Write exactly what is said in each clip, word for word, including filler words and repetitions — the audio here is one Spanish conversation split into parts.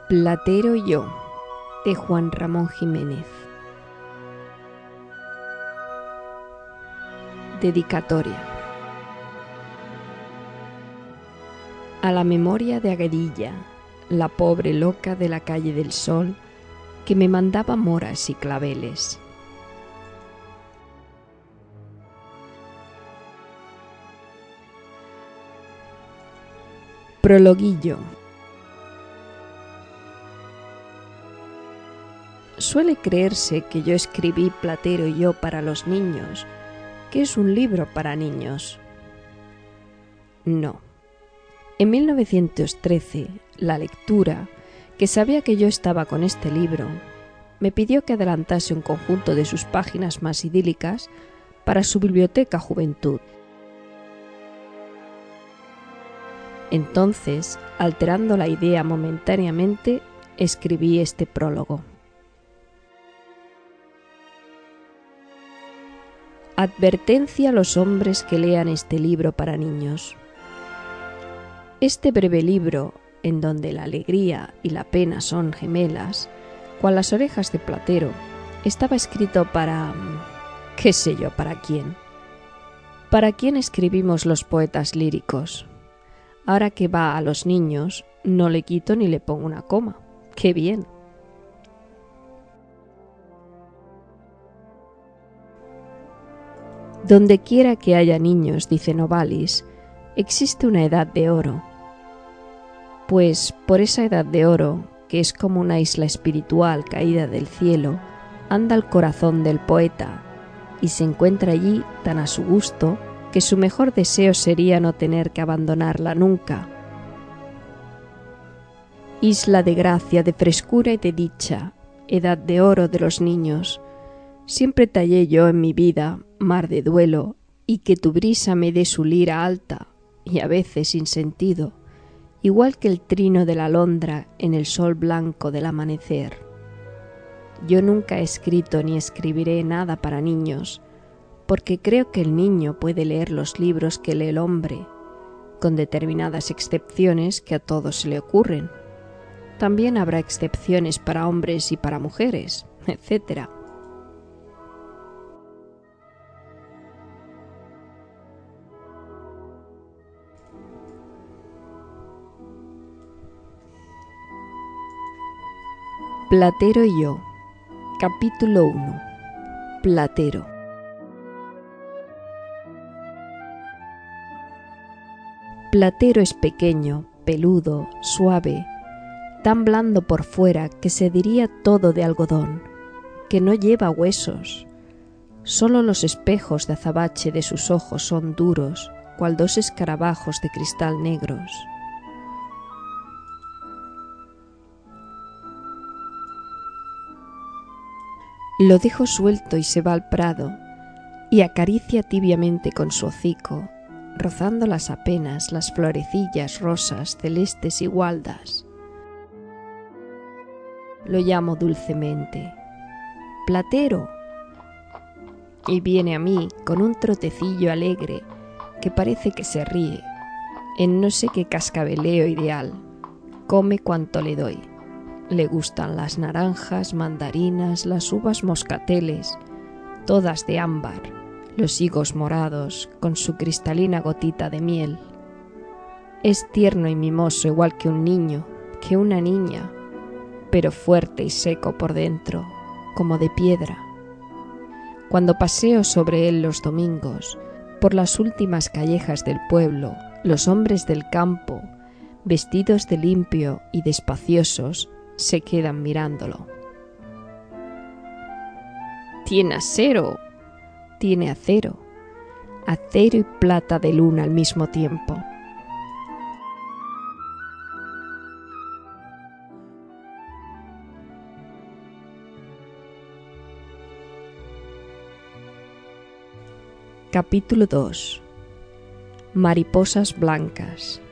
Platero y yo, de Juan Ramón Jiménez. Dedicatoria. A la memoria de Aguedilla, la pobre loca de la calle del Sol, que me mandaba moras y claveles. Prologuillo. Suele creerse que yo escribí Platero y yo para los niños, que es un libro para niños. No. En mil novecientos trece, la lectura, que sabía que yo estaba con este libro, me pidió que adelantase un conjunto de sus páginas más idílicas para su biblioteca Juventud. Entonces, alterando la idea momentáneamente, escribí este prólogo. Advertencia a los hombres que lean este libro para niños. Este breve libro, en donde la alegría y la pena son gemelas, cual las orejas de Platero, estaba escrito para... ¿qué sé yo para quién? ¿Para quién escribimos los poetas líricos? Ahora que va a los niños, no le quito ni le pongo una coma. ¡Qué bien! Donde quiera que haya niños, dice Novalis, existe una edad de oro. Pues por esa edad de oro, que es como una isla espiritual caída del cielo, anda el corazón del poeta, y se encuentra allí tan a su gusto que su mejor deseo sería no tener que abandonarla nunca. Isla de gracia, de frescura y de dicha, edad de oro de los niños, siempre tallé yo en mi vida mar de duelo, y que tu brisa me dé su lira alta, y a veces sin sentido, igual que el trino de la alondra en el sol blanco del amanecer. Yo nunca he escrito ni escribiré nada para niños, porque creo que el niño puede leer los libros que lee el hombre, con determinadas excepciones que a todos se le ocurren. También habrá excepciones para hombres y para mujeres, etcétera. Platero y yo, capítulo uno. Platero. Platero es pequeño, peludo, suave, tan blando por fuera que se diría todo de algodón, que no lleva huesos. Solo los espejos de azabache de sus ojos son duros, cual dos escarabajos de cristal negros. Lo dejo suelto y se va al prado, y acaricia tibiamente con su hocico, rozándolas apenas las florecillas rosas, celestes y gualdas. Lo llamo dulcemente, Platero, y viene a mí con un trotecillo alegre que parece que se ríe, en no sé qué cascabeleo ideal, come cuanto le doy. Le gustan las naranjas, mandarinas, las uvas moscateles, todas de ámbar, los higos morados, con su cristalina gotita de miel. Es tierno y mimoso igual que un niño, que una niña, pero fuerte y seco por dentro, como de piedra. Cuando paseo sobre él los domingos, por las últimas callejas del pueblo, los hombres del campo, vestidos de limpio y despaciosos, se quedan mirándolo. Tiene acero, tiene acero, acero y plata de luna al mismo tiempo. Capítulo dos. Mariposas blancas.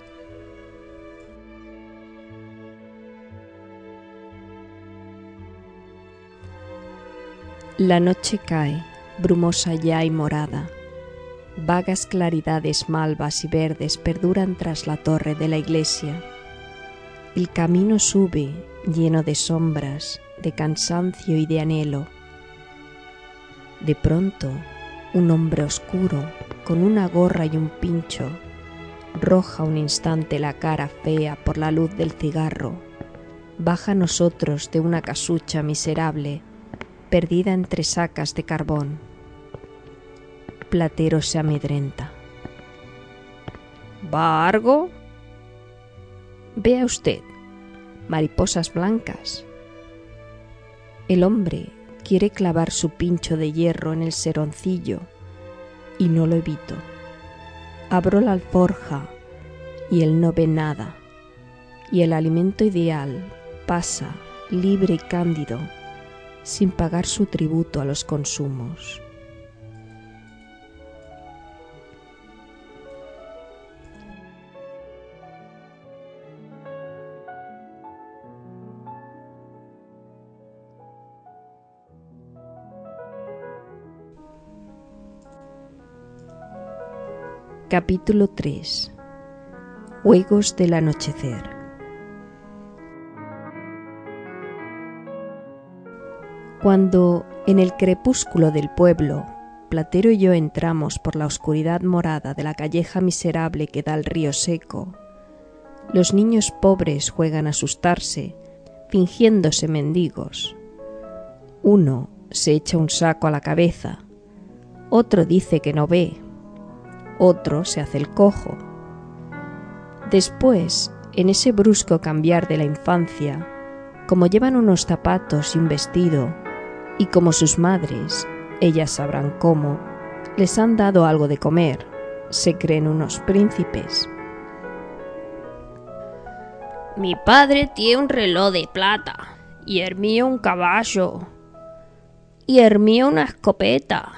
La noche cae, brumosa ya y morada. Vagas claridades malvas y verdes perduran tras la torre de la iglesia. El camino sube lleno de sombras, de cansancio y de anhelo. De pronto, un hombre oscuro, con una gorra y un pincho, roja un instante la cara fea por la luz del cigarro, baja a nosotros de una casucha miserable, perdida entre sacas de carbón. Platero se amedrenta. ¿Va algo? Vea usted, mariposas blancas. El hombre quiere clavar su pincho de hierro en el seroncillo y no lo evito. Abro la alforja y él no ve nada, y el alimento ideal pasa libre y cándido, sin pagar su tributo a los consumos. Capítulo tres. Juegos del anochecer. Cuando, en el crepúsculo del pueblo, Platero y yo entramos por la oscuridad morada de la calleja miserable que da al río seco, los niños pobres juegan a asustarse, fingiéndose mendigos. Uno se echa un saco a la cabeza, otro dice que no ve, otro se hace el cojo. Después, en ese brusco cambiar de la infancia, como llevan unos zapatos y un vestido, y como sus madres, ellas sabrán cómo, les han dado algo de comer, se creen unos príncipes. Mi padre tiene un reloj de plata, y el mío un caballo, y el mío una escopeta.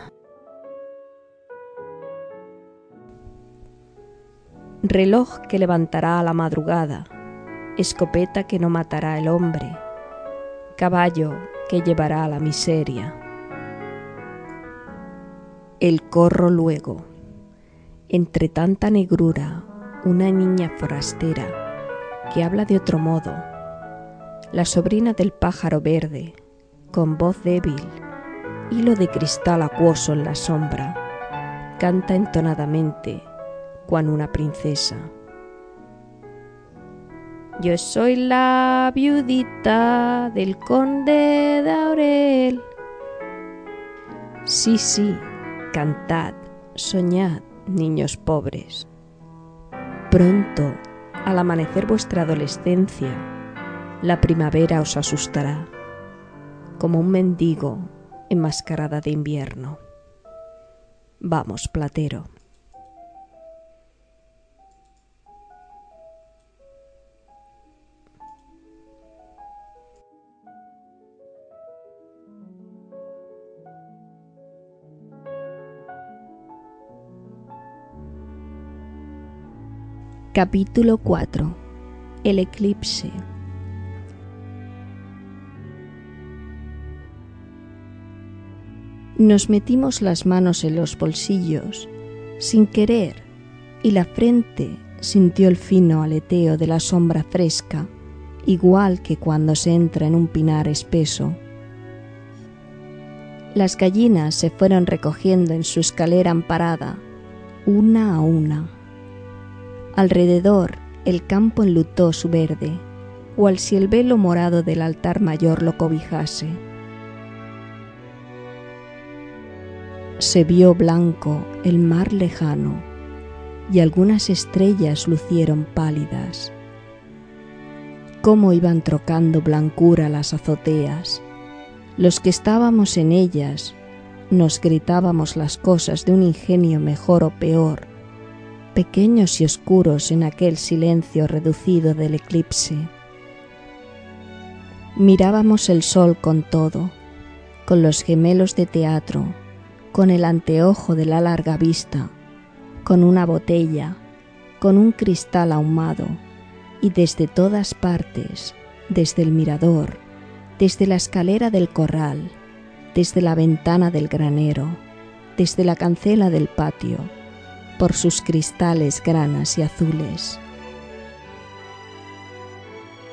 Reloj que levantará a la madrugada, escopeta que no matará el hombre, caballo que llevará a la miseria. El corro luego. Entre tanta negrura, una niña forastera que habla de otro modo, la sobrina del pájaro verde, con voz débil, hilo de cristal acuoso en la sombra, canta entonadamente cuan una princesa. Yo soy la viudita del conde de Aurel. Sí, sí, cantad, soñad, niños pobres. Pronto, al amanecer vuestra adolescencia, la primavera os asustará, como un mendigo enmascarada de invierno. Vamos, Platero. Capítulo cuatro. El eclipse. Nos metimos las manos en los bolsillos, sin querer, y la frente sintió el fino aleteo de la sombra fresca, igual que cuando se entra en un pinar espeso. Las gallinas se fueron recogiendo en su escalera amparada, una a una. Alrededor el campo enlutó su verde, cual si el velo morado del altar mayor lo cobijase. Se vio blanco el mar lejano, y algunas estrellas lucieron pálidas. Cómo iban trocando blancura las azoteas. Los que estábamos en ellas nos gritábamos las cosas de un ingenio mejor o peor, pequeños y oscuros en aquel silencio reducido del eclipse. Mirábamos el sol con todo, con los gemelos de teatro, con el anteojo de la larga vista, con una botella, con un cristal ahumado, y desde todas partes, desde el mirador, desde la escalera del corral, desde la ventana del granero, desde la cancela del patio, por sus cristales granas y azules.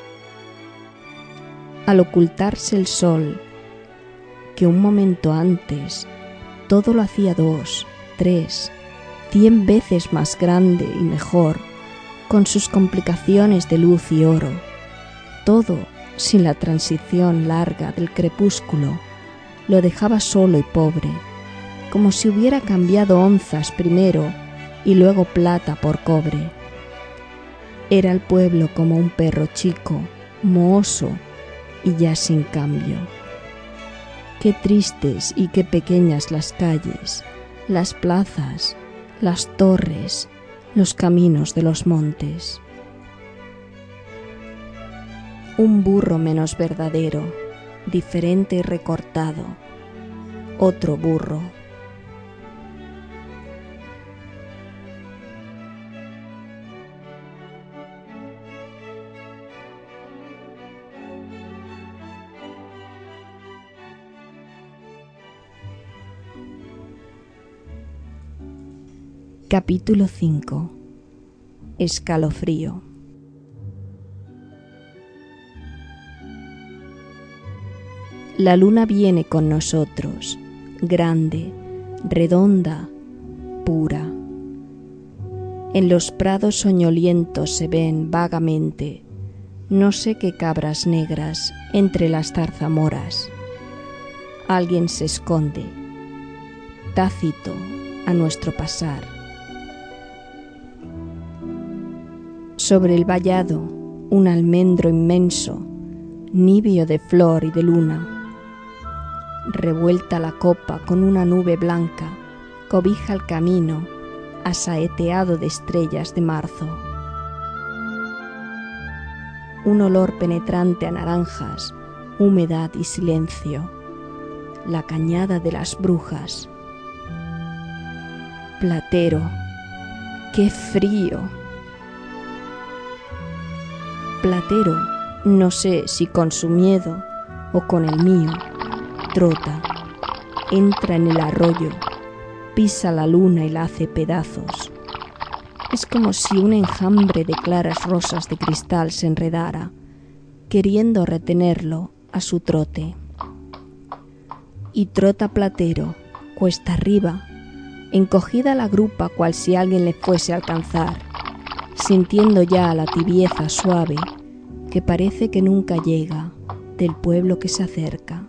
al ocultarse el sol, que un momento antes todo lo hacía dos, tres, cien veces más grande y mejor, con sus complicaciones de luz y oro, todo sin la transición larga del crepúsculo, lo dejaba solo y pobre, como si hubiera cambiado onzas primero y luego plata por cobre. Era el pueblo como un perro chico, mohoso y ya sin cambio. Qué tristes y qué pequeñas las calles, las plazas, las torres, los caminos de los montes. Un burro menos verdadero, diferente y recortado. Otro burro. Capítulo cinco. Escalofrío. La luna viene con nosotros, grande, redonda, pura. En los prados soñolientos se ven vagamente, no sé qué cabras negras entre las zarzamoras. Alguien se esconde, tácito, a nuestro pasar. Sobre el vallado, un almendro inmenso, níveo de flor y de luna. Revuelta la copa con una nube blanca, cobija el camino, asaeteado de estrellas de marzo. Un olor penetrante a naranjas, humedad y silencio. La cañada de las brujas. Platero, ¡qué frío! Platero, no sé si con su miedo o con el mío, trota, entra en el arroyo, pisa la luna y la hace pedazos. Es como si un enjambre de claras rosas de cristal se enredara, queriendo retenerlo a su trote. Y trota Platero, cuesta arriba, encogida la grupa cual si alguien le fuese a alcanzar, sintiendo ya la tibieza suave que parece que nunca llega del pueblo que se acerca.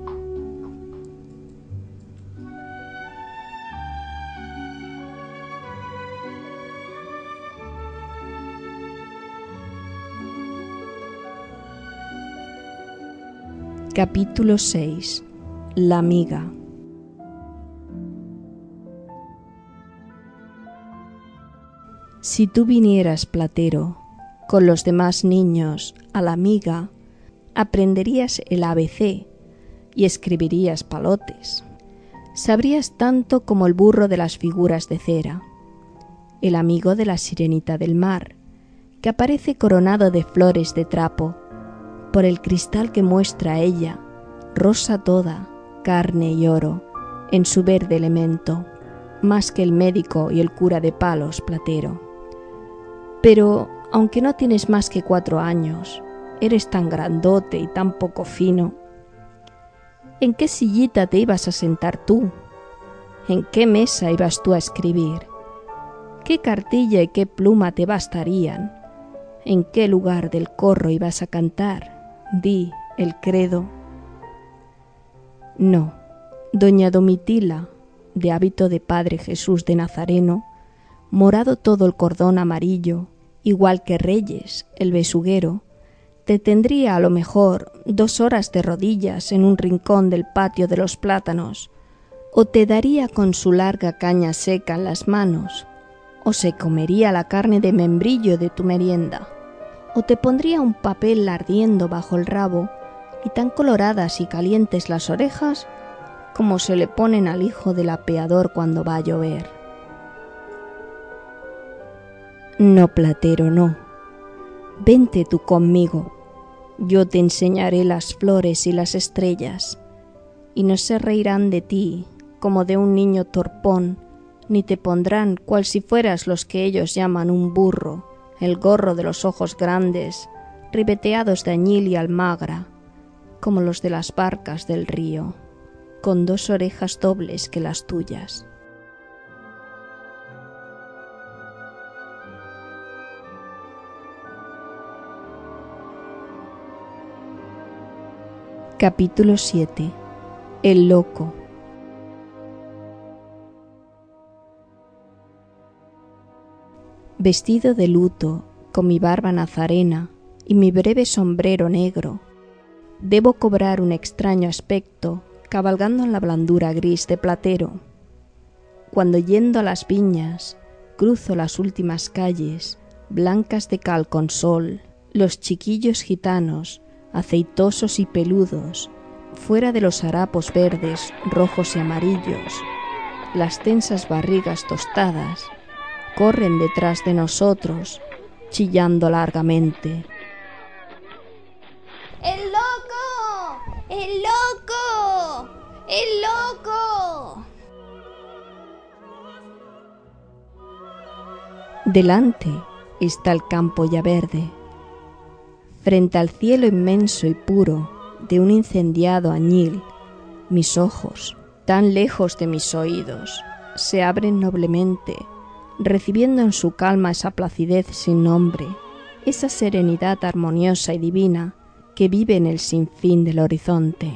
Capítulo seis. La amiga. Si tú vinieras, Platero, con los demás niños a la amiga, aprenderías el A B C y escribirías palotes. Sabrías tanto como el burro de las figuras de cera, el amigo de la sirenita del mar, que aparece coronado de flores de trapo, por el cristal que muestra a ella, rosa toda, carne y oro, en su verde elemento, más que el médico y el cura de palos, Platero. Pero, aunque no tienes más que cuatro años, eres tan grandote y tan poco fino. ¿En qué sillita te ibas a sentar tú? ¿En qué mesa ibas tú a escribir? ¿Qué cartilla y qué pluma te bastarían? ¿En qué lugar del corro ibas a cantar? Di el credo. No, doña Domitila, de hábito de Padre Jesús de Nazareno, morado todo el cordón amarillo, igual que Reyes, el besuguero, te tendría a lo mejor dos horas de rodillas en un rincón del patio de los plátanos, o te daría con su larga caña seca en las manos, o se comería la carne de membrillo de tu merienda, o te pondría un papel ardiendo bajo el rabo y tan coloradas y calientes las orejas como se le ponen al hijo del apeador cuando va a llover. No, Platero, no. Vente tú conmigo. Yo te enseñaré las flores y las estrellas, y no se reirán de ti como de un niño torpón, ni te pondrán cual si fueras los que ellos llaman un burro, el gorro de los ojos grandes, ribeteados de añil y almagra, como los de las barcas del río, con dos orejas dobles que las tuyas. Capítulo siete. El loco. Vestido de luto, con mi barba nazarena y mi breve sombrero negro, debo cobrar un extraño aspecto cabalgando en la blandura gris de Platero. Cuando yendo a las viñas cruzo las últimas calles, blancas de cal con sol, los chiquillos gitanos, aceitosos y peludos, fuera de los harapos verdes, rojos y amarillos, las tensas barrigas tostadas, corren detrás de nosotros, chillando largamente. ¡El loco! ¡El loco! ¡El loco! Delante está el campo ya verde. Frente al cielo inmenso y puro de un incendiado añil, mis ojos, tan lejos de mis oídos, se abren noblemente, recibiendo en su calma esa placidez sin nombre, esa serenidad armoniosa y divina que vive en el sinfín del horizonte.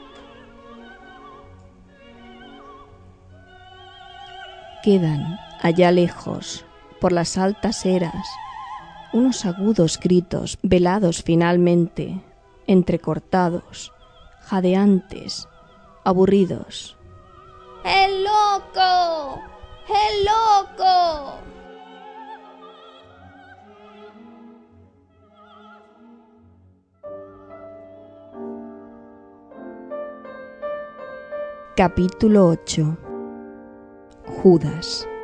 Quedan allá lejos, por las altas eras, unos agudos gritos velados finalmente, entrecortados, jadeantes, aburridos. ¡El loco! ¡El loco! Capítulo ocho. Judas.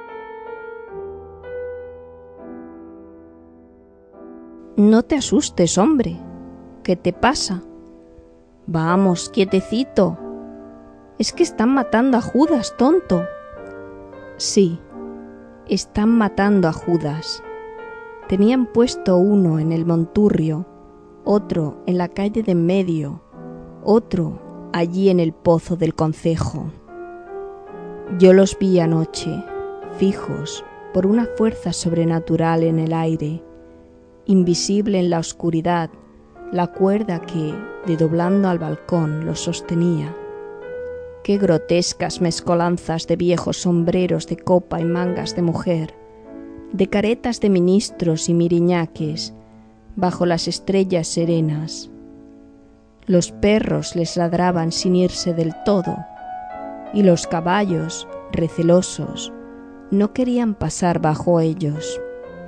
No te asustes, hombre. ¿Qué te pasa? Vamos, quietecito. Es que están matando a Judas, tonto. Sí, están matando a Judas. Tenían puesto uno en el Monturrio, otro en la calle de en medio, otro allí en el pozo del concejo. Yo los vi anoche, fijos por una fuerza sobrenatural en el aire, invisible en la oscuridad, la cuerda que, desdoblando al balcón, los sostenía. Qué grotescas mezcolanzas de viejos sombreros de copa y mangas de mujer, de caretas de ministros y miriñaques, bajo las estrellas serenas. Los perros les ladraban sin irse del todo, y los caballos, recelosos, no querían pasar bajo ellos.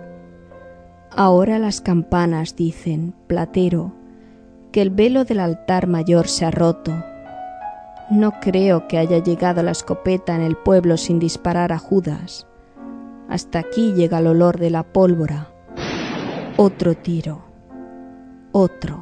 Ahora las campanas dicen, Platero, que el velo del altar mayor se ha roto. No creo que haya llegado la escopeta en el pueblo sin disparar a Judas. Hasta aquí llega el olor de la pólvora. Otro tiro. Otro.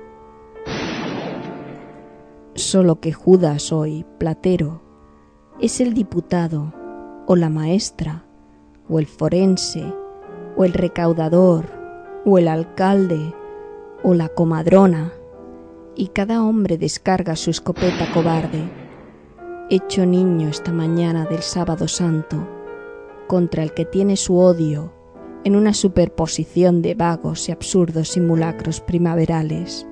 Solo que Judas hoy, Platero, es el diputado, o la maestra, o el forense, o el recaudador, o el alcalde, o la comadrona, y cada hombre descarga su escopeta cobarde, hecho niño esta mañana del sábado santo, contra el que tiene su odio en una superposición de vagos y absurdos simulacros primaverales.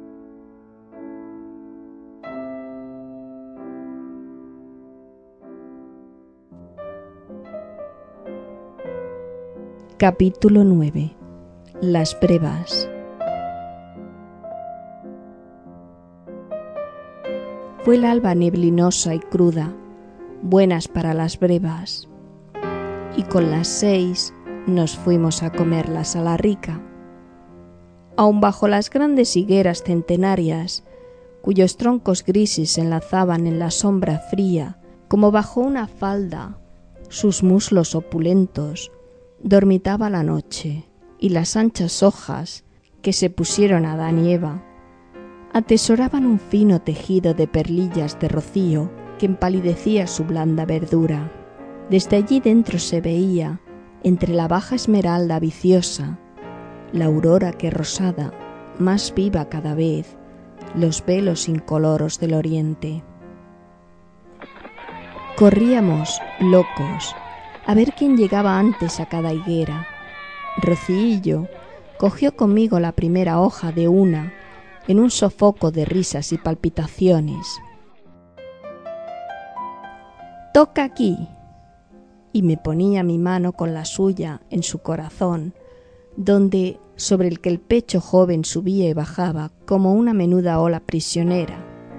Capítulo nueve. Las brevas. Fue el alba neblinosa y cruda, buenas para las brevas, y con las seis nos fuimos a comerlas a la rica. Aun bajo las grandes higueras centenarias, cuyos troncos grises se enlazaban en la sombra fría, como bajo una falda, sus muslos opulentos, dormitaba la noche, y las anchas hojas que se pusieron Adán y Eva atesoraban un fino tejido de perlillas de rocío que empalidecía su blanda verdura. Desde allí dentro se veía, entre la baja esmeralda viciosa, la aurora que rosada, más viva cada vez, los velos incoloros del oriente. Corríamos, locos, a ver quién llegaba antes a cada higuera. Rociillo cogió conmigo la primera hoja de una, en un sofoco de risas y palpitaciones. «Toca aquí», y me ponía mi mano con la suya en su corazón, donde, sobre el que el pecho joven subía y bajaba como una menuda ola prisionera.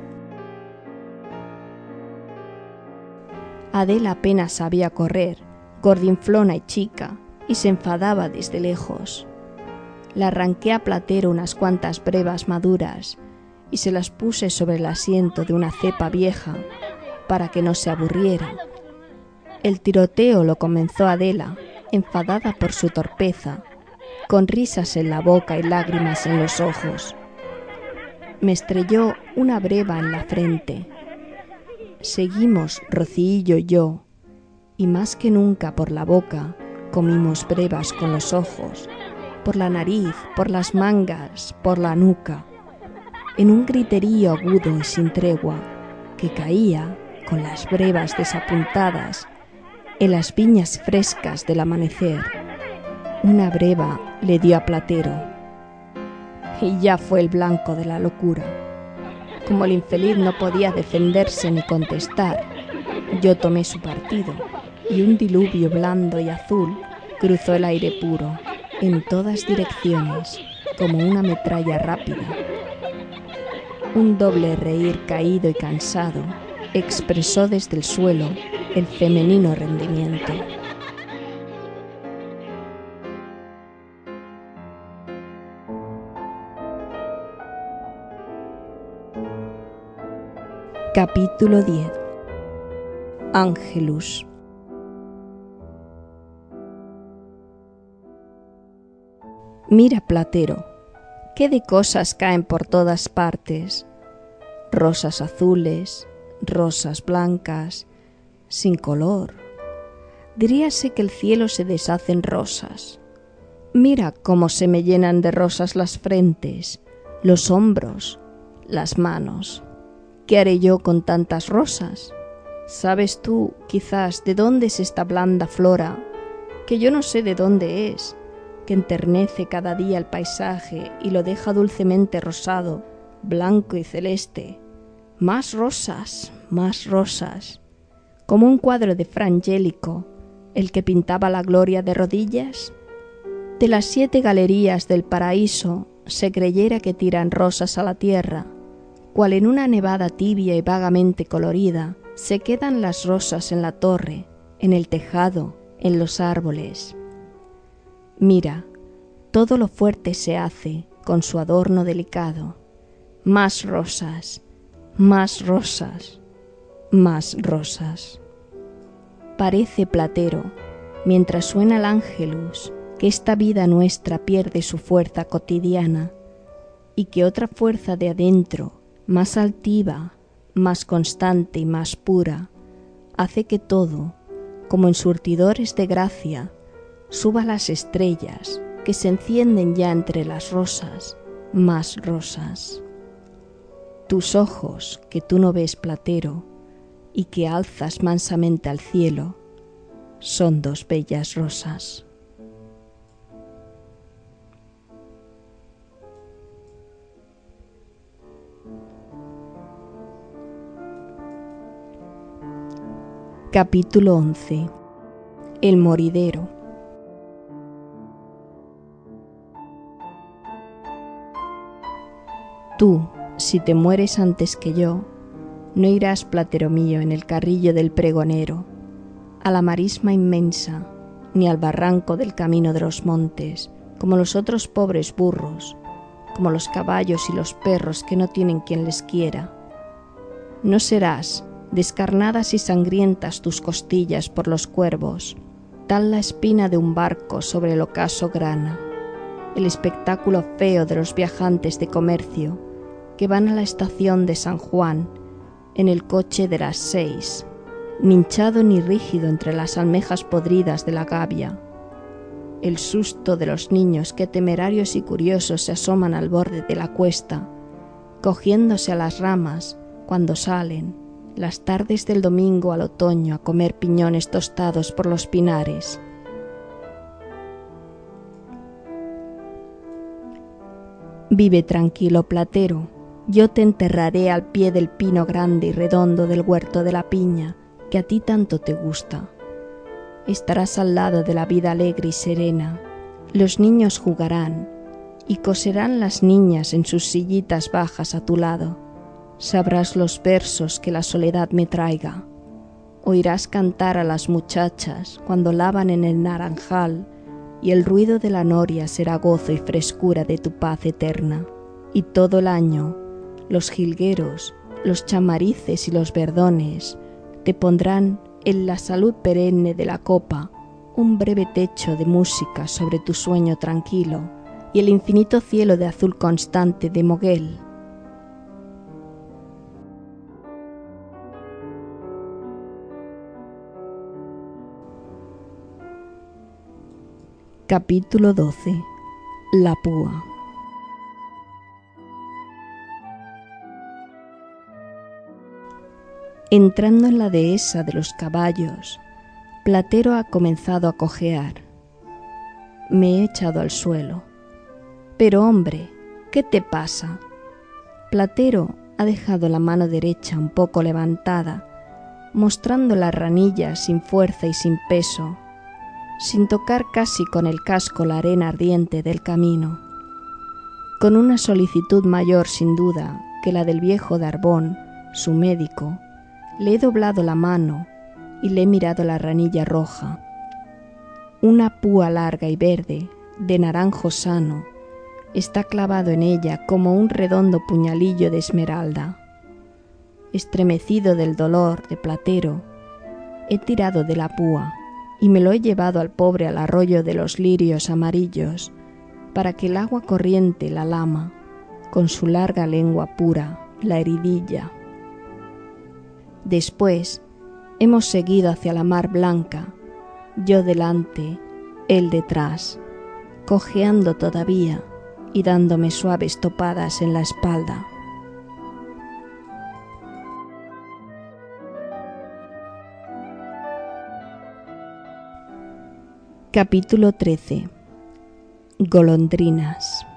Adela apenas sabía correr, gordinflona y chica, y se enfadaba desde lejos. Le arranqué a Platero unas cuantas brevas maduras y se las puse sobre el asiento de una cepa vieja para que no se aburriera. El tiroteo lo comenzó Adela, enfadada por su torpeza, con risas en la boca y lágrimas en los ojos. Me estrelló una breva en la frente. Seguimos, Rociillo y yo, y más que nunca por la boca comimos brevas con los ojos, por la nariz, por las mangas, por la nuca, en un griterío agudo y sin tregua que caía, con las brevas desapuntadas, en las viñas frescas del amanecer. Una breva le dio a Platero, y ya fue el blanco de la locura. Como el infeliz no podía defenderse ni contestar, yo tomé su partido, y un diluvio blando y azul cruzó el aire puro, en todas direcciones, como una metralla rápida. Un doble reír caído y cansado expresó desde el suelo el femenino rendimiento. Capítulo diez. Ángelus. Mira, Platero, qué de cosas caen por todas partes. Rosas azules, rosas blancas, sin color. Diríase que el cielo se deshace en rosas. Mira cómo se me llenan de rosas las frentes, los hombros, las manos. ¿Qué haré yo con tantas rosas? ¿Sabes tú, quizás, de dónde es esta blanda flora, que yo no sé de dónde es, que enternece cada día el paisaje y lo deja dulcemente rosado, blanco y celeste? Más rosas, más rosas, como un cuadro de Fra Angelico, el que pintaba la gloria de rodillas. De las siete galerías del paraíso se creyera que tiran rosas a la tierra, cual en una nevada tibia y vagamente colorida se quedan las rosas en la torre, en el tejado, en los árboles. Mira, todo lo fuerte se hace con su adorno delicado. Más rosas, más rosas, más rosas. Parece, Platero, mientras suena el ángelus, que esta vida nuestra pierde su fuerza cotidiana y que otra fuerza de adentro, más altiva, más constante y más pura, hace que todo, como en surtidores de gracia, suba a las estrellas que se encienden ya entre las rosas, más rosas. Tus ojos, que tú no ves, Platero, y que alzas mansamente al cielo, son dos bellas rosas. Capítulo once. El moridero. Tú, si te mueres antes que yo, no irás, Platero mío, en el carrillo del pregonero, a la marisma inmensa, ni al barranco del camino de los montes, como los otros pobres burros, como los caballos y los perros que no tienen quien les quiera. No serás, descarnadas y sangrientas tus costillas por los cuervos, tal la espina de un barco sobre el ocaso grana, el espectáculo feo de los viajantes de comercio que van a la estación de San Juan en el coche de las seis, ni hinchado ni rígido entre las almejas podridas de la gavia, el susto de los niños que temerarios y curiosos se asoman al borde de la cuesta, cogiéndose a las ramas cuando salen las tardes del domingo al otoño a comer piñones tostados por los pinares. Vive tranquilo, platero, yo te enterraré al pie del pino grande y redondo del huerto de la piña, que a ti tanto te gusta. Estarás al lado de la vida alegre y serena, los niños jugarán, y coserán las niñas en sus sillitas bajas a tu lado. Sabrás los versos que la soledad me traiga. Oirás cantar a las muchachas cuando lavan en el naranjal, y el ruido de la noria será gozo y frescura de tu paz eterna. Y todo el año, los jilgueros, los chamarices y los verdones te pondrán en la salud perenne de la copa un breve techo de música sobre tu sueño tranquilo y el infinito cielo de azul constante de Moguel. Capítulo doce. La púa. Entrando en la dehesa de los caballos, Platero ha comenzado a cojear. Me he echado al suelo. Pero hombre, ¿qué te pasa? Platero ha dejado la mano derecha un poco levantada, mostrando la ranilla sin fuerza y sin peso, sin tocar casi con el casco la arena ardiente del camino. Con una solicitud mayor sin duda que la del viejo Darbón, su médico, le he doblado la mano y le he mirado la ranilla roja. Una púa larga y verde, de naranjo sano, está clavado en ella como un redondo puñalillo de esmeralda. Estremecido del dolor de Platero, he tirado de la púa y me lo he llevado al pobre al arroyo de los lirios amarillos, para que el agua corriente la lama, con su larga lengua pura, la heridilla. Después hemos seguido hacia la mar blanca, yo delante, él detrás, cojeando todavía y dándome suaves topadas en la espalda. Capítulo trece. Golondrinas.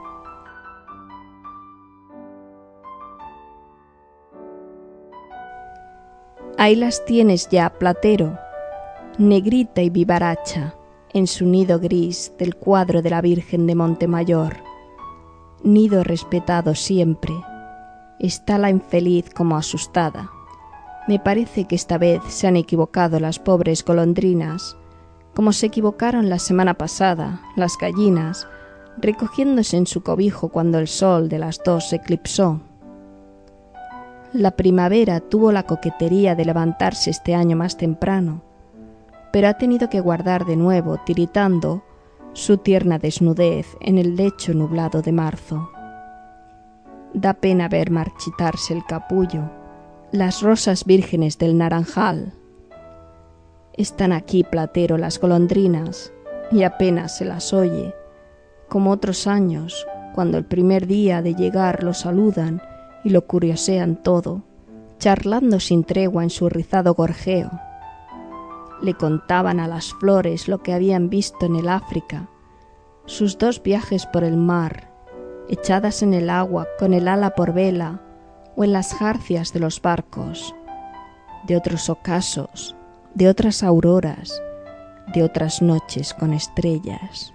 Ahí las tienes ya, Platero, negrita y vivaracha, en su nido gris del cuadro de la Virgen de Montemayor. Nido respetado siempre. Está la infeliz como asustada. Me parece que esta vez se han equivocado las pobres golondrinas, como se equivocaron la semana pasada las gallinas, recogiéndose en su cobijo cuando el sol de las dos se eclipsó. La primavera tuvo la coquetería de levantarse este año más temprano, pero ha tenido que guardar de nuevo, tiritando, su tierna desnudez en el lecho nublado de marzo. Da pena ver marchitarse el capullo, las rosas vírgenes del naranjal. Están aquí, Platero, las golondrinas, y apenas se las oye, como otros años, cuando el primer día de llegar lo saludan y lo curiosean todo, charlando sin tregua en su rizado gorjeo. Le contaban a las flores lo que habían visto en el África, sus dos viajes por el mar, echadas en el agua con el ala por vela o en las jarcias de los barcos, de otros ocasos, de otras auroras, de otras noches con estrellas.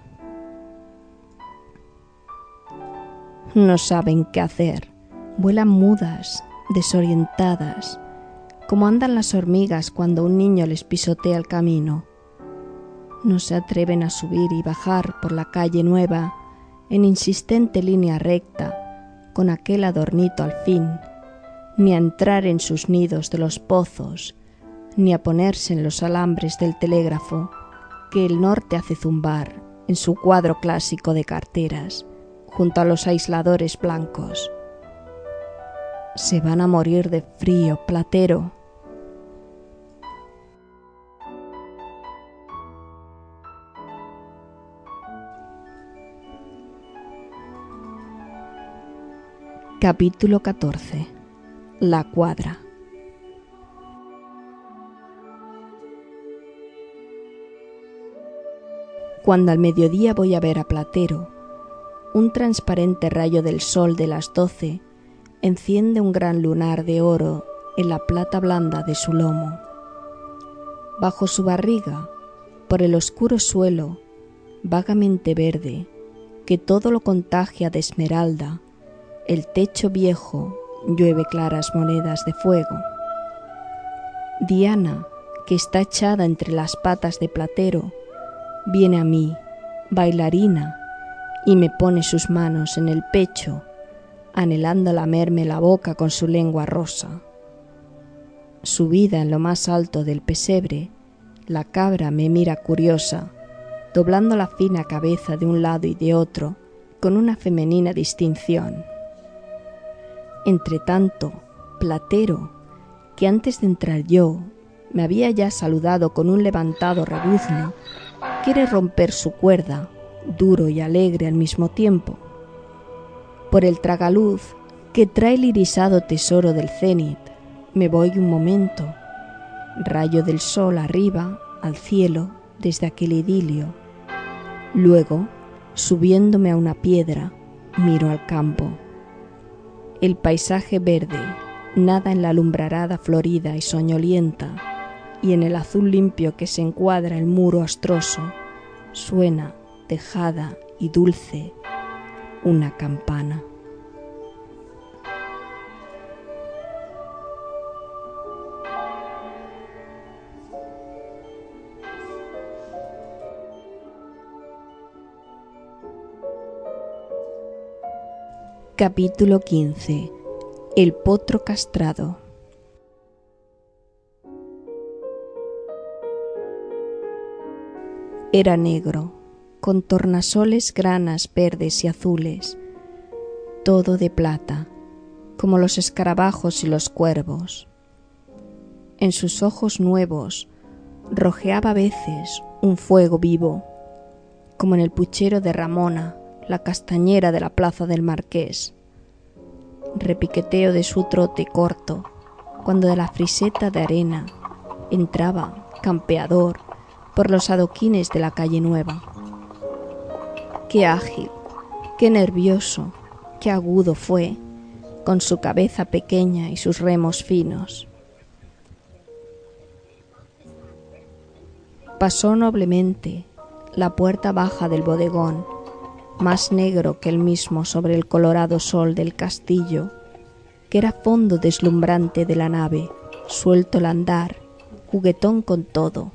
No saben qué hacer, vuelan mudas, desorientadas, como andan las hormigas cuando un niño les pisotea el camino. No se atreven a subir y bajar por la calle nueva en insistente línea recta, con aquel adornito al fin, ni a entrar en sus nidos de los pozos, ni a ponerse en los alambres del telégrafo que el norte hace zumbar en su cuadro clásico de carteras, junto a los aisladores blancos. Se van a morir de frío, Platero. Capítulo catorce. La cuadra. Cuando al mediodía voy a ver a Platero, un transparente rayo del sol de las doce enciende un gran lunar de oro en la plata blanda de su lomo. Bajo su barriga, por el oscuro suelo, vagamente verde, que todo lo contagia de esmeralda, el techo viejo llueve claras monedas de fuego. Diana, que está echada entre las patas de Platero, viene a mí, bailarina, y me pone sus manos en el pecho, anhelando lamerme la boca con su lengua rosa. Subida en lo más alto del pesebre, la cabra me mira curiosa, doblando la fina cabeza de un lado y de otro, con una femenina distinción. Entretanto, Platero, que antes de entrar yo me había ya saludado con un levantado rebuzno, quiere romper su cuerda, duro y alegre al mismo tiempo. Por el tragaluz que trae el irisado tesoro del cenit, me voy un momento, rayo del sol arriba, al cielo, desde aquel idilio. Luego, subiéndome a una piedra, miro al campo. El paisaje verde nada en la alumbrarada florida y soñolienta, y en el azul limpio que se encuadra el muro astroso, suena, tejada y dulce, una campana. Capítulo quince. El potro castrado. Era negro, con tornasoles granas verdes y azules, todo de plata, como los escarabajos y los cuervos. En sus ojos nuevos rojeaba a veces un fuego vivo, como en el puchero de Ramona, la castañera de la plaza del Marqués. Repiqueteo de su trote corto, cuando de la friseta de arena entraba, campeador, por los adoquines de la calle nueva. Qué ágil, qué nervioso, qué agudo fue, con su cabeza pequeña y sus remos finos. Pasó noblemente la puerta baja del bodegón, más negro que el mismo sobre el colorado sol del castillo, que era fondo deslumbrante de la nave, suelto al andar, juguetón con todo.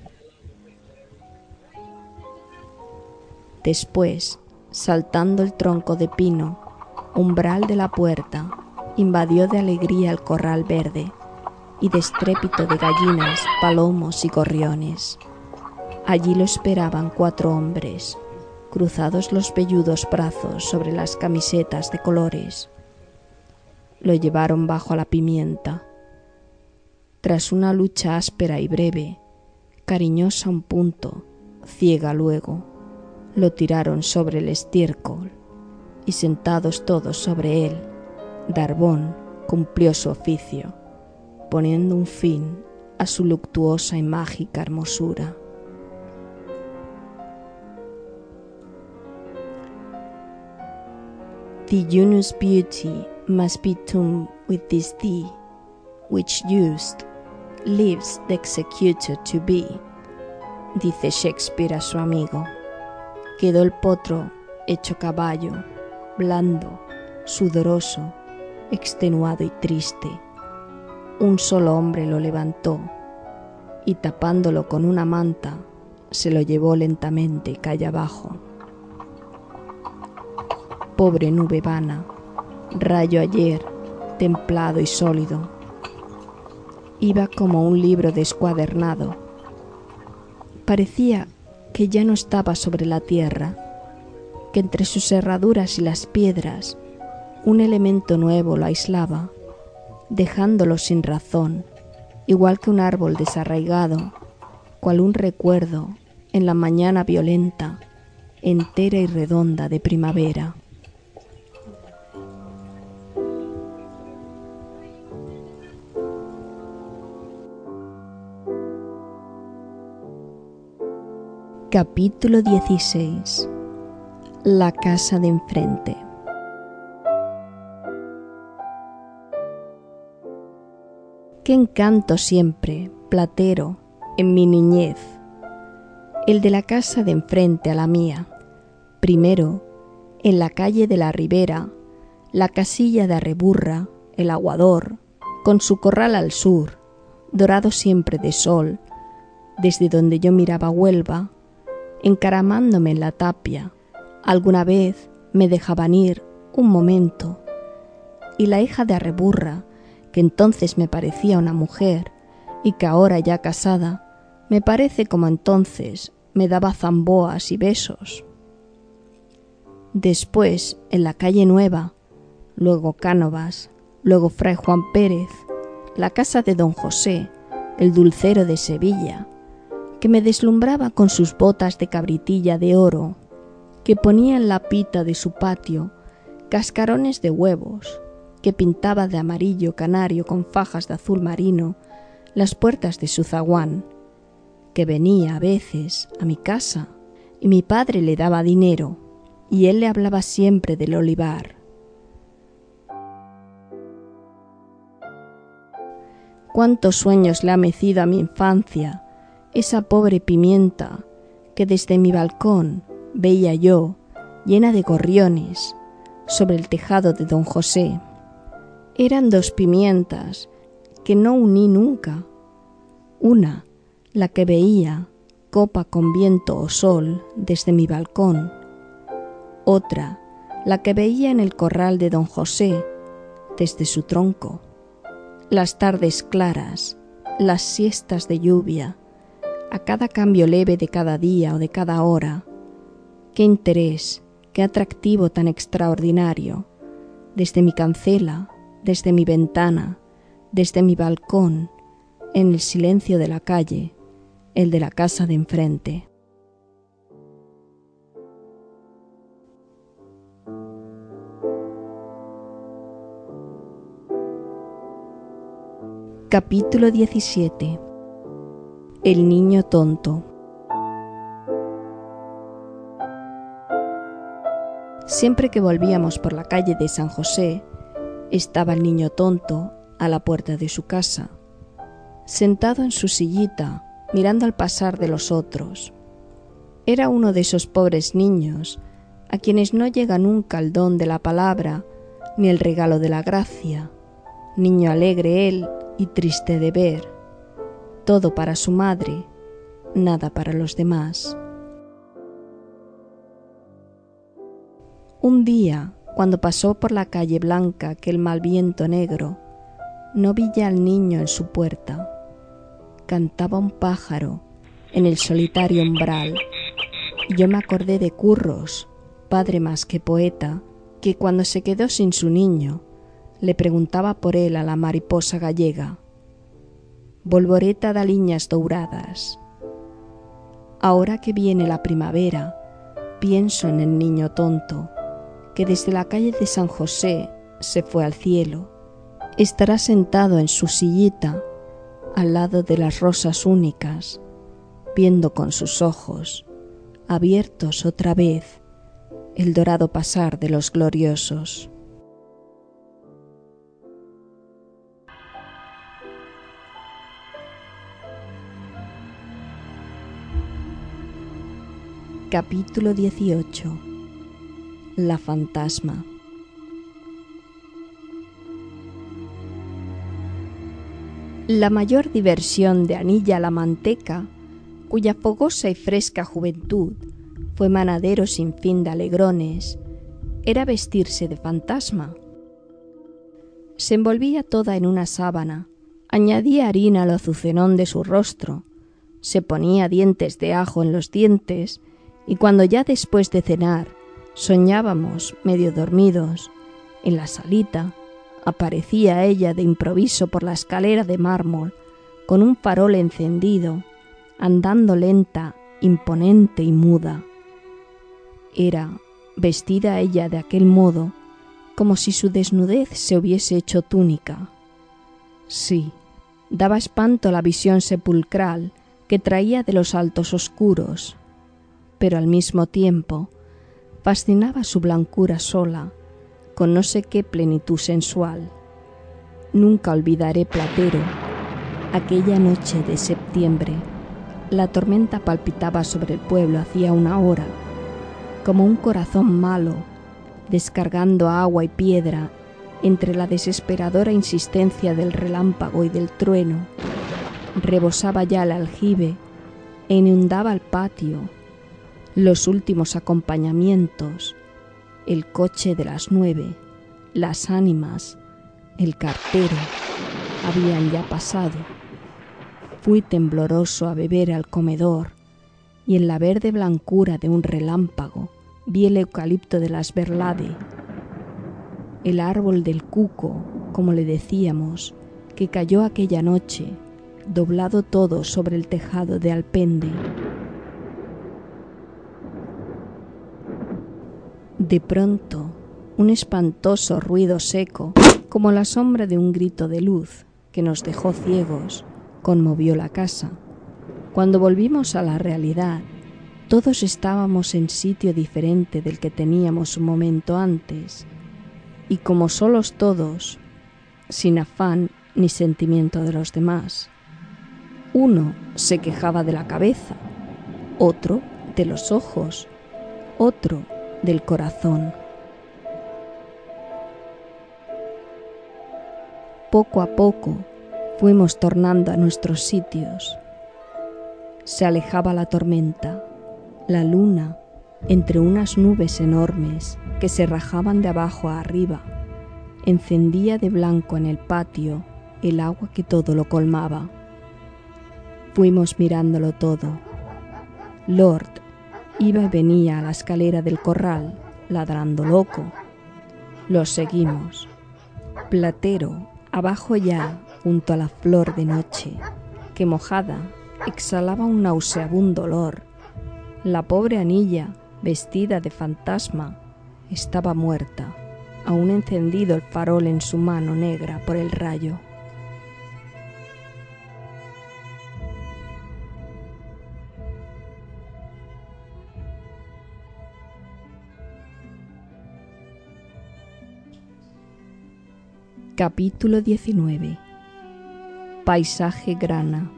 Después, saltando el tronco de pino, umbral de la puerta, invadió de alegría el corral verde y de estrépito de gallinas, palomos y gorriones. Allí lo esperaban cuatro hombres, cruzados los velludos brazos sobre las camisetas de colores. Lo llevaron bajo la pimienta. Tras una lucha áspera y breve, cariñosa a un punto, ciega luego, lo tiraron sobre el estiércol, y sentados todos sobre él, Darbón cumplió su oficio, poniendo un fin a su luctuosa y mágica hermosura. The Yunus beauty must be tombed with this thee, which used, lives the executor to be, dice Shakespeare a su amigo. Quedó el potro hecho caballo, blando, sudoroso, extenuado y triste. Un solo hombre lo levantó y tapándolo con una manta, se lo llevó lentamente calle abajo. Pobre nube vana, rayo ayer, templado y sólido. Iba como un libro descuadernado. Parecía que ya no estaba sobre la tierra, que entre sus herraduras y las piedras un elemento nuevo lo aislaba, dejándolo sin razón, igual que un árbol desarraigado, cual un recuerdo en la mañana violenta, entera y redonda de primavera. Capítulo dieciséis. La casa de enfrente. Qué encanto siempre, Platero, en mi niñez, el de la casa de enfrente a la mía. Primero, en la calle de la Ribera, la casilla de Arreburra, el aguador, con su corral al sur, dorado siempre de sol, desde donde yo miraba Huelva, encaramándome en la tapia. Alguna vez me dejaban ir un momento, y la hija de Arreburra, que entonces me parecía una mujer, y que ahora ya casada, me parece como entonces, me daba zamboas y besos. Después, en la calle Nueva, luego Cánovas, luego Fray Juan Pérez, la casa de don José, el dulcero de Sevilla, que me deslumbraba con sus botas de cabritilla de oro, que ponía en la pita de su patio cascarones de huevos, que pintaba de amarillo canario con fajas de azul marino las puertas de su zaguán, que venía a veces a mi casa y mi padre le daba dinero y él le hablaba siempre del olivar. Cuántos sueños le ha mecido a mi infancia esa pobre pimienta que desde mi balcón veía yo llena de gorriones sobre el tejado de don José. Eran dos pimientas que no uní nunca. Una, la que veía copa con viento o sol desde mi balcón. Otra, la que veía en el corral de don José desde su tronco. Las tardes claras, las siestas de lluvia, a cada cambio leve de cada día o de cada hora. Qué interés, qué atractivo tan extraordinario, desde mi cancela, desde mi ventana, desde mi balcón, en el silencio de la calle, el de la casa de enfrente. Capítulo diecisiete. El niño tonto. Siempre que volvíamos por la calle de San José, estaba el niño tonto a la puerta de su casa, sentado en su sillita, mirando al pasar de los otros. Era uno de esos pobres niños a quienes no llega nunca el don de la palabra ni el regalo de la gracia. Niño alegre él y triste de ver, todo para su madre, nada para los demás. Un día, cuando pasó por la calle blanca aquel mal viento negro, no vi ya al niño en su puerta. Cantaba un pájaro en el solitario umbral, y yo me acordé de Curros, padre más que poeta, que cuando se quedó sin su niño, le preguntaba por él a la mariposa gallega. Volvoreta de aliñas douradas. Ahora que viene la primavera, pienso en el niño tonto, que desde la calle de San José se fue al cielo. Estará sentado en su sillita, al lado de las rosas únicas, viendo con sus ojos, abiertos otra vez, el dorado pasar de los gloriosos. Capítulo dieciocho. La fantasma. La mayor diversión de Anilla la Manteca, cuya fogosa y fresca juventud fue manadero sin fin de alegrones, era vestirse de fantasma. Se envolvía toda en una sábana, añadía harina al azucenón de su rostro, se ponía dientes de ajo en los dientes, y cuando ya después de cenar soñábamos, medio dormidos, en la salita, aparecía ella de improviso por la escalera de mármol, con un farol encendido, andando lenta, imponente y muda. Era, vestida ella de aquel modo, como si su desnudez se hubiese hecho túnica. Sí, daba espanto la visión sepulcral que traía de los altos oscuros. pero al mismo tiempo fascinaba su blancura sola, con no sé qué plenitud sensual. Nunca olvidaré, Platero, aquella noche de septiembre. La tormenta palpitaba sobre el pueblo hacía una hora, como un corazón malo, descargando agua y piedra entre la desesperadora insistencia del relámpago y del trueno. Rebosaba ya el aljibe e inundaba el patio. Los últimos acompañamientos, el coche de las nueve, las ánimas, el cartero, habían ya pasado. Fui tembloroso a beber al comedor y en la verde blancura de un relámpago vi el eucalipto de las Verlade, el árbol del cuco, como le decíamos, que cayó aquella noche, doblado todo sobre el tejado de Alpende. De pronto, un espantoso ruido seco, como la sombra de un grito de luz que nos dejó ciegos, conmovió la casa. Cuando volvimos a la realidad, todos estábamos en sitio diferente del que teníamos un momento antes, y como solos todos, sin afán ni sentimiento de los demás. Uno se quejaba de la cabeza, otro de los ojos, otro del corazón. Poco a poco fuimos tornando a nuestros sitios. Se alejaba la tormenta, la luna, entre unas nubes enormes que se rajaban de abajo a arriba, encendía de blanco en el patio el agua que todo lo colmaba. Fuimos mirándolo todo. Lord iba y venía a la escalera del corral, ladrando loco. Los seguimos. Platero, abajo ya, junto a la flor de noche, que mojada exhalaba un nauseabundo olor. La pobre Anilla, vestida de fantasma, estaba muerta, aún encendido el farol en su mano negra por el rayo. Capítulo diecinueve. Paisaje grana.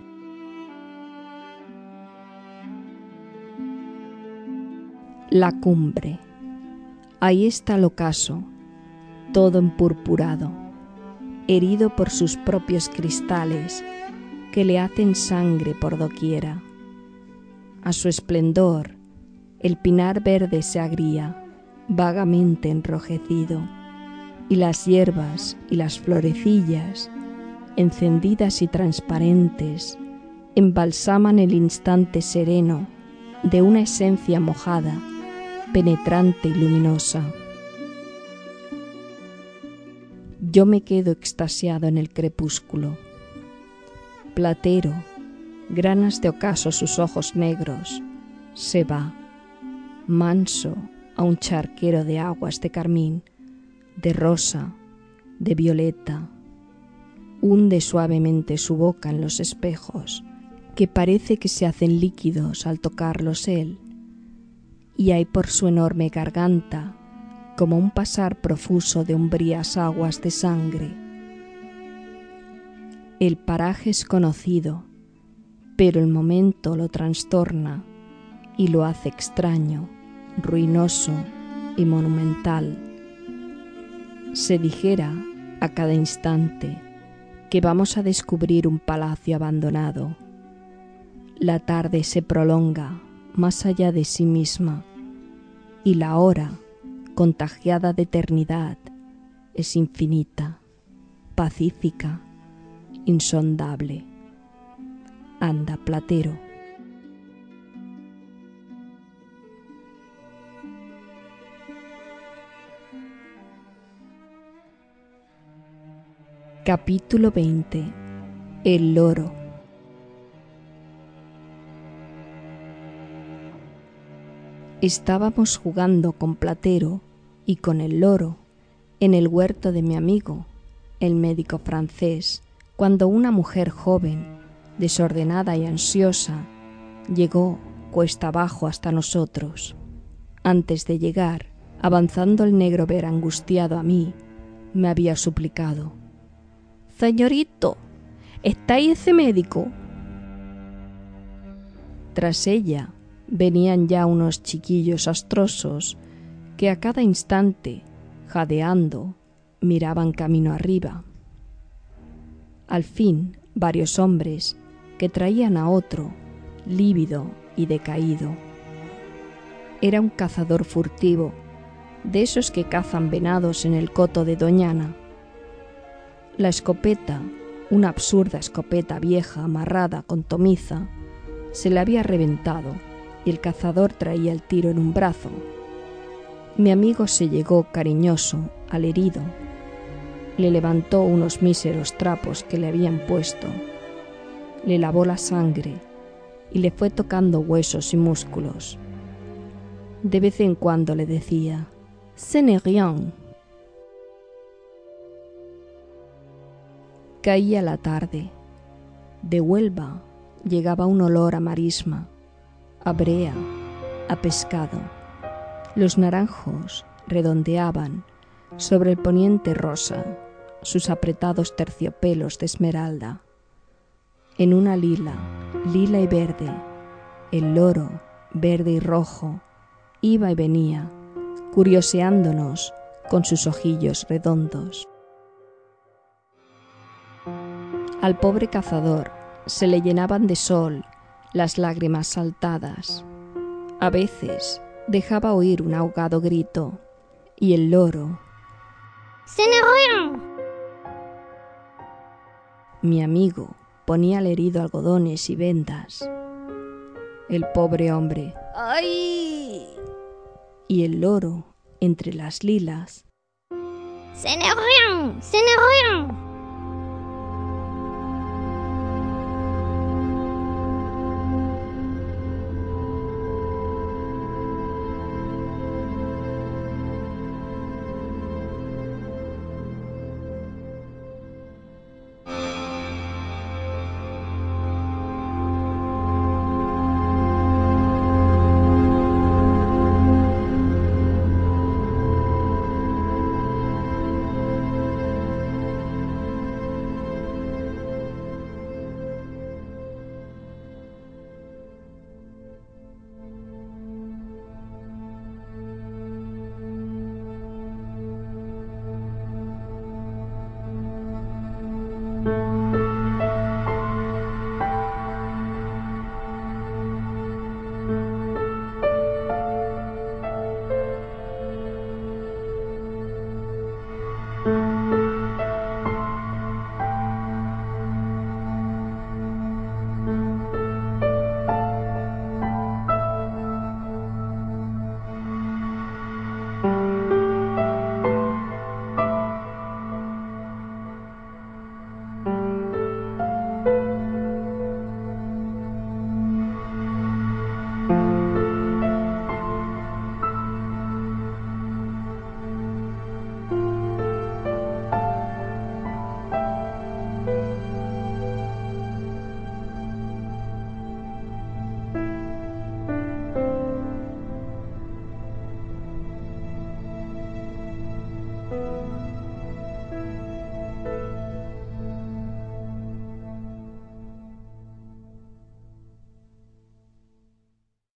La cumbre. Ahí está el ocaso, todo empurpurado, herido por sus propios cristales que le hacen sangre por doquiera. A su esplendor, el pinar verde se agría, vagamente enrojecido, y las hierbas y las florecillas, encendidas y transparentes, embalsaman el instante sereno de una esencia mojada, penetrante y luminosa. Yo me quedo extasiado en el crepúsculo. Platero, granas de ocaso sus ojos negros, se va, manso, a un charquero de aguas de carmín, de rosa, de violeta. Hunde suavemente su boca en los espejos, que parece que se hacen líquidos al tocarlos él, y hay por su enorme garganta como un pasar profuso de umbrías aguas de sangre. El paraje es conocido, pero el momento lo trastorna y lo hace extraño, ruinoso y monumental. Se dijera a cada instante que vamos a descubrir un palacio abandonado. La tarde se prolonga más allá de sí misma y la hora, contagiada de eternidad, es infinita, pacífica, insondable. Anda, Platero. Capítulo veinte. El loro. Estábamos jugando con Platero y con el loro en el huerto de mi amigo, el médico francés, cuando una mujer joven, desordenada y ansiosa, llegó cuesta abajo hasta nosotros. Antes de llegar, avanzando el negro ver angustiado a mí, me había suplicado: «Señorito, ¿está ahí ese médico?». Tras ella venían ya unos chiquillos astrosos que a cada instante, jadeando, miraban camino arriba. Al fin, varios hombres que traían a otro, lívido y decaído. Era un cazador furtivo, de esos que cazan venados en el coto de Doñana. La escopeta, una absurda escopeta vieja amarrada con tomiza, se le había reventado y el cazador traía el tiro en un brazo. Mi amigo se llegó cariñoso al herido, le levantó unos míseros trapos que le habían puesto, le lavó la sangre y le fue tocando huesos y músculos. De vez en cuando le decía: «Ce n'est rien». Caía la tarde. De Huelva llegaba un olor a marisma, a brea, a pescado. Los naranjos redondeaban sobre el poniente rosa sus apretados terciopelos de esmeralda. En una lila, lila y verde, el loro, verde y rojo, iba y venía, curioseándonos con sus ojillos redondos. Al pobre cazador se le llenaban de sol las lágrimas saltadas. A veces dejaba oír un ahogado grito, y el loro: «Ce n'est rien». Mi amigo ponía al herido algodones y vendas. El pobre hombre: «¡Ay!». Y el loro, entre las lilas: «Ce n'est rien, ce n'est rien».